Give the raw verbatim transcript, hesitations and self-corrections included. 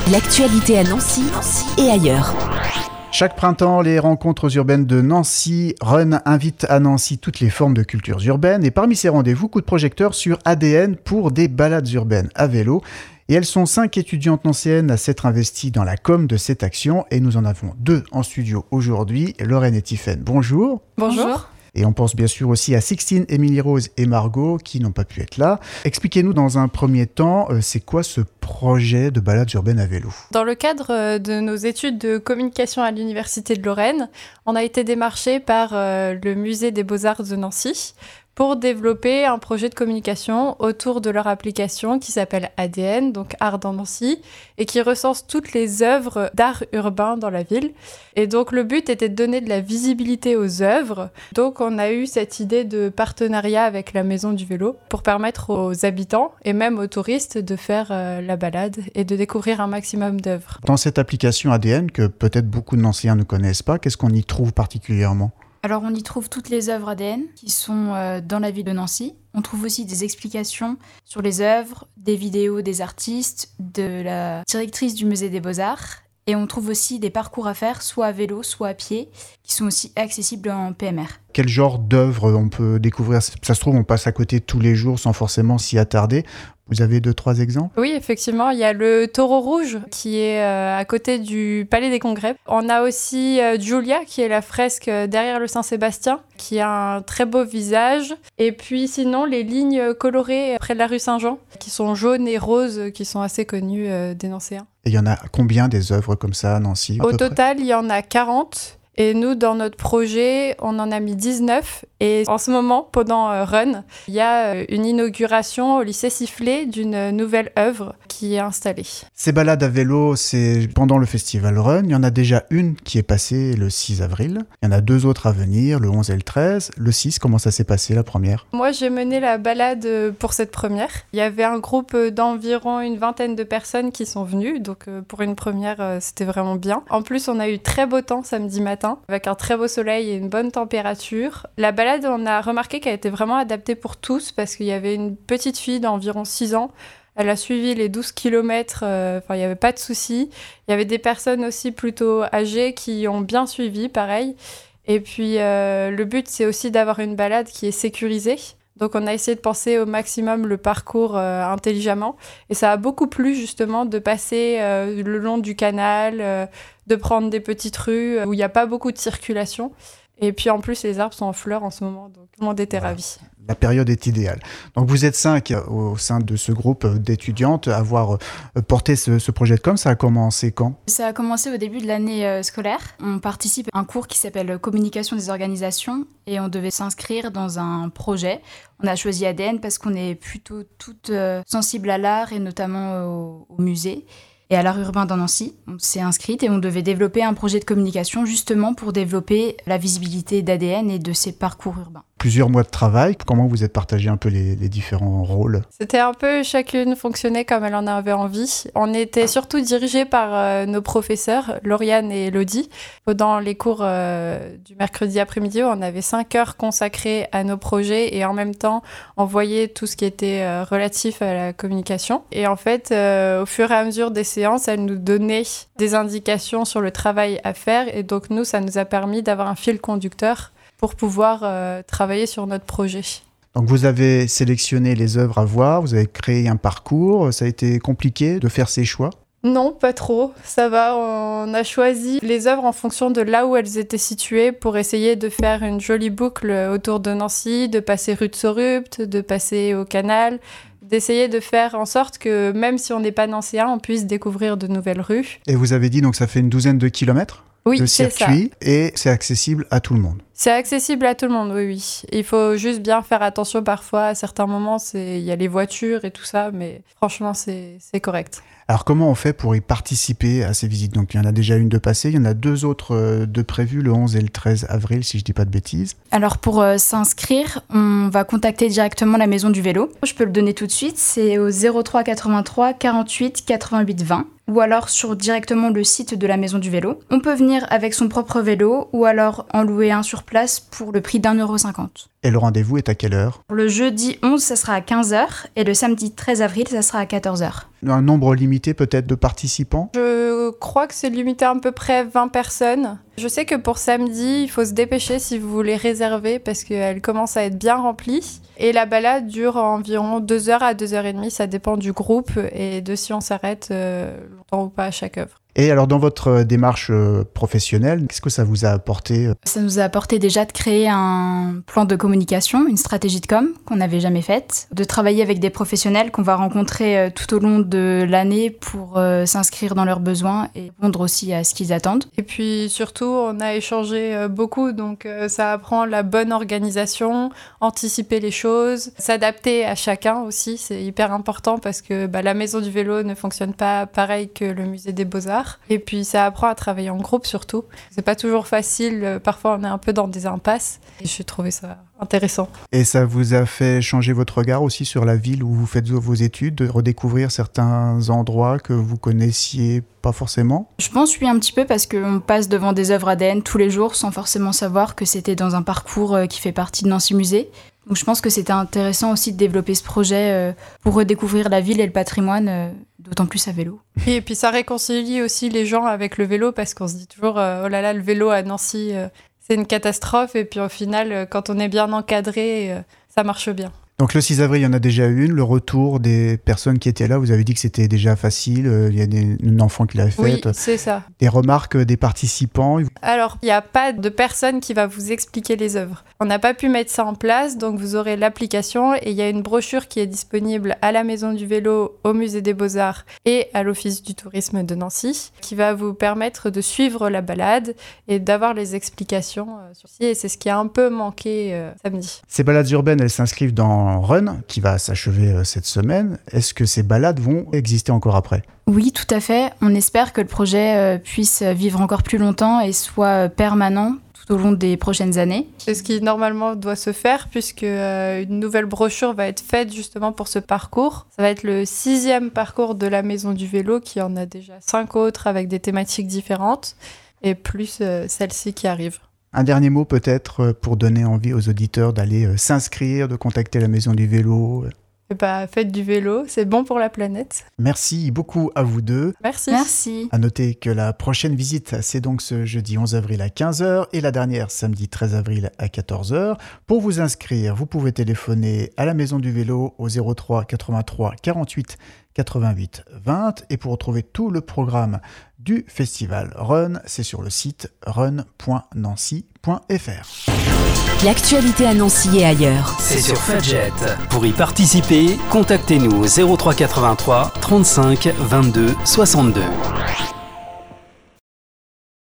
L'actualité à Nancy et ailleurs. Chaque printemps, les rencontres urbaines de Nancy Run invitent à Nancy toutes les formes de cultures urbaines. Et parmi ces rendez-vous, coup de projecteur sur A D N pour des balades urbaines à vélo. Et elles sont cinq étudiantes nancéennes à s'être investies dans la com de cette action. Et nous en avons deux en studio aujourd'hui. Lorraine et Tiffaine, bonjour. Bonjour. Et on pense bien sûr aussi à Sixtine, Émilie Rose et Margot qui n'ont pas pu être là. Expliquez-nous dans un premier temps, euh, c'est quoi ce projet de balade urbaine à vélo ? Dans le cadre de nos études de communication à l'Université de Lorraine, on a été démarché par euh, le Musée des Beaux-Arts de Nancy pour développer un projet de communication autour de leur application qui s'appelle A D N, donc Art dans Nancy, et qui recense toutes les œuvres d'art urbain dans la ville. Et donc le but était de donner de la visibilité aux œuvres. Donc on a eu cette idée de partenariat avec la Maison du Vélo pour permettre aux habitants et même aux touristes de faire euh, la balade et de découvrir un maximum d'œuvres. Dans cette application A D N, que peut-être beaucoup de Nancéens ne connaissent pas, qu'est-ce qu'on y trouve particulièrement ? Alors on y trouve toutes les œuvres A D N qui sont euh, dans la ville de Nancy. On trouve aussi des explications sur les œuvres, des vidéos des artistes, de la directrice du musée des Beaux-Arts. Et on trouve aussi des parcours à faire, soit à vélo, soit à pied, qui sont aussi accessibles en P M R. Quel genre d'œuvre on peut découvrir ? Ça se trouve, on passe à côté tous les jours sans forcément s'y attarder. Vous avez deux, trois exemples ? Oui, effectivement, il y a le Taureau Rouge qui est euh, à côté du Palais des Congrès. On a aussi euh, Julia qui est la fresque derrière le Saint-Sébastien, qui a un très beau visage. Et puis sinon, les lignes colorées près de la rue Saint-Jean, qui sont jaunes et roses, qui sont assez connues euh, des Nancéens. Et il y en a combien des œuvres comme ça à Nancy ? Au total, il y en a quarante. Et nous, dans notre projet, on en a mis dix-neuf. Et en ce moment, pendant euh, Run, il y a euh, une inauguration au lycée Sifflé d'une nouvelle œuvre qui est installée. Ces balades à vélo, c'est pendant le festival Run. Il y en a déjà une qui est passée le six avril. Il y en a deux autres à venir, le onze et le treize. Le six, comment ça s'est passé la première ? Moi, j'ai mené la balade pour cette première. Il y avait un groupe d'environ une vingtaine de personnes qui sont venues. Donc euh, pour une première, euh, c'était vraiment bien. En plus, on a eu très beau temps samedi matin, avec un très beau soleil et une bonne température. La balade, on a remarqué qu'elle était vraiment adaptée pour tous parce qu'il y avait une petite fille d'environ six ans. Elle a suivi les douze kilomètres, euh, enfin, il n'y avait pas de souci. Il y avait des personnes aussi plutôt âgées qui ont bien suivi, pareil. Et puis, euh, le but, c'est aussi d'avoir une balade qui est sécurisée. Donc, on a essayé de penser au maximum le parcours euh, intelligemment. Et ça a beaucoup plu, justement, de passer euh, le long du canal, euh, de prendre des petites rues où il n'y a pas beaucoup de circulation. Et puis, en plus, les arbres sont en fleurs en ce moment. Donc, tout le monde était voilà. ravi. La période est idéale. Donc, vous êtes cinq au sein de ce groupe d'étudiantes à avoir porté ce, ce projet de com. Ça a commencé quand ? Ça a commencé au début de l'année euh, scolaire. On participe à un cours qui s'appelle Communication des organisations et on devait s'inscrire dans un projet. On a choisi A D N parce qu'on est plutôt toutes euh, sensibles à l'art et notamment au, au musée et à l'art urbain dans Nancy. On s'est inscrite et on devait développer un projet de communication justement pour développer la visibilité d'A D N et de ses parcours urbains. Plusieurs mois de travail, comment vous êtes partagé un peu les, les différents rôles ? C'était un peu chacune fonctionnait comme elle en avait envie. On était surtout dirigés par euh, nos professeurs, Lauriane et Elodie. Pendant les cours euh, du mercredi après-midi, on avait cinq heures consacrées à nos projets et en même temps, on voyait tout ce qui était euh, relatif à la communication. Et en fait, euh, au fur et à mesure des séances, elle nous donnait des indications sur le travail à faire. Et donc nous, ça nous a permis d'avoir un fil conducteur pour pouvoir euh, travailler sur notre projet. Donc vous avez sélectionné les œuvres à voir, vous avez créé un parcours. Ça a été compliqué de faire ces choix ? Non, pas trop. Ça va, on a choisi les œuvres en fonction de là où elles étaient situées pour essayer de faire une jolie boucle autour de Nancy, de passer rue de Sorupt, de passer au canal, d'essayer de faire en sorte que même si on n'est pas nancéen, on puisse découvrir de nouvelles rues. Et vous avez dit donc ça fait une douzaine de kilomètres ? Oui, de c'est circuit ça. Et c'est accessible à tout le monde. C'est accessible à tout le monde, oui, oui. Il faut juste bien faire attention parfois. À certains moments, c'est... il y a les voitures et tout ça, mais franchement, c'est, c'est correct. Alors, comment on fait pour y participer à ces visites ? Donc, il y en a déjà une de passée, il y en a deux autres euh, de prévues, le onze et le treize avril, si je ne dis pas de bêtises. Alors, pour euh, s'inscrire, on va contacter directement la Maison du Vélo. Je peux le donner tout de suite, c'est au zéro trois quatre-vingt-trois quarante-huit quatre-vingt-huit vingt. Ou alors sur directement le site de la Maison du Vélo. On peut venir avec son propre vélo ou alors en louer un sur place pour le prix d'un euro cinquante. Et le rendez-vous est à quelle heure ? Le jeudi onze, ça sera à quinze heures et le samedi treize avril, ça sera à quatorze heures. Un nombre limité peut-être de participants ? Je crois que c'est limité à, à peu près vingt personnes. Je sais que pour samedi, il faut se dépêcher si vous voulez réserver parce qu'elle commence à être bien remplie. Et la balade dure environ deux heures à deux heures trente, ça dépend du groupe et de si on s'arrête euh, longtemps ou pas à chaque œuvre. Et alors dans votre démarche professionnelle, qu'est-ce que ça vous a apporté ? Ça nous a apporté déjà de créer un plan de communication, une stratégie de com qu'on n'avait jamais faite, de travailler avec des professionnels qu'on va rencontrer tout au long de l'année pour euh, s'inscrire dans leurs besoins et répondre aussi à ce qu'ils attendent. Et puis surtout, on a échangé beaucoup, donc euh, ça apprend la bonne organisation, anticiper les choses, s'adapter à chacun aussi, c'est hyper important parce que bah, la maison du vélo ne fonctionne pas pareil que le musée des Beaux-Arts. Et puis ça apprend à travailler en groupe surtout. C'est pas toujours facile, parfois on est un peu dans des impasses. Et j'ai trouvé ça intéressant. Et ça vous a fait changer votre regard aussi sur la ville où vous faites vos études, de redécouvrir certains endroits que vous connaissiez pas forcément ? Je pense oui un petit peu parce qu'on passe devant des œuvres A D N tous les jours sans forcément savoir que c'était dans un parcours qui fait partie de Nancy Musée. Donc je pense que c'était intéressant aussi de développer ce projet pour redécouvrir la ville et le patrimoine, d'autant plus à vélo. Et puis ça réconcilie aussi les gens avec le vélo parce qu'on se dit toujours euh, oh là là, le vélo à Nancy, euh, c'est une catastrophe. Et puis au final, euh, quand on est bien encadré, euh, ça marche bien. Donc le six avril, il y en a déjà une. Le retour des personnes qui étaient là, vous avez dit que c'était déjà facile. Euh, il y a des, un enfant qui l'a fait. Oui, c'est ça. Des remarques des participants. Alors, il n'y a pas de personne qui va vous expliquer les œuvres. On n'a pas pu mettre ça en place, donc vous aurez l'application et il y a une brochure qui est disponible à la Maison du Vélo, au Musée des Beaux-Arts et à l'Office du Tourisme de Nancy, qui va vous permettre de suivre la balade et d'avoir les explications euh, sur ci. Et c'est ce qui a un peu manqué euh, samedi. Ces balades urbaines, elles s'inscrivent dans Run, qui va s'achever euh, cette semaine. Est-ce que ces balades vont exister encore après ? Oui, tout à fait. On espère que le projet euh, puisse vivre encore plus longtemps et soit permanent tout au long des prochaines années. C'est ce qui normalement doit se faire puisque euh, une nouvelle brochure va être faite justement pour ce parcours. Ça va être le sixième parcours de la Maison du Vélo qui en a déjà cinq autres avec des thématiques différentes et plus euh, celle-ci qui arrive. Un dernier mot peut-être pour donner envie aux auditeurs d'aller euh, s'inscrire, de contacter la Maison du Vélo. Et bah, faites du vélo, c'est bon pour la planète. Merci beaucoup à vous deux. Merci. Merci. À noter que la prochaine visite, c'est donc ce jeudi onze avril à quinze heures et la dernière samedi treize avril à quatorze heures. Pour vous inscrire, vous pouvez téléphoner à la Maison du Vélo au zéro trois quatre-vingt-trois quarante-huit quatre-vingt-huit vingt et pour retrouver tout le programme du festival Run, c'est sur le site run point nancy point f r. L'actualité à Nancy et ailleurs. C'est sur Fudget. Pour y participer, contactez-nous au zéro trois quatre-vingt-trois trente-cinq vingt-deux soixante-deux.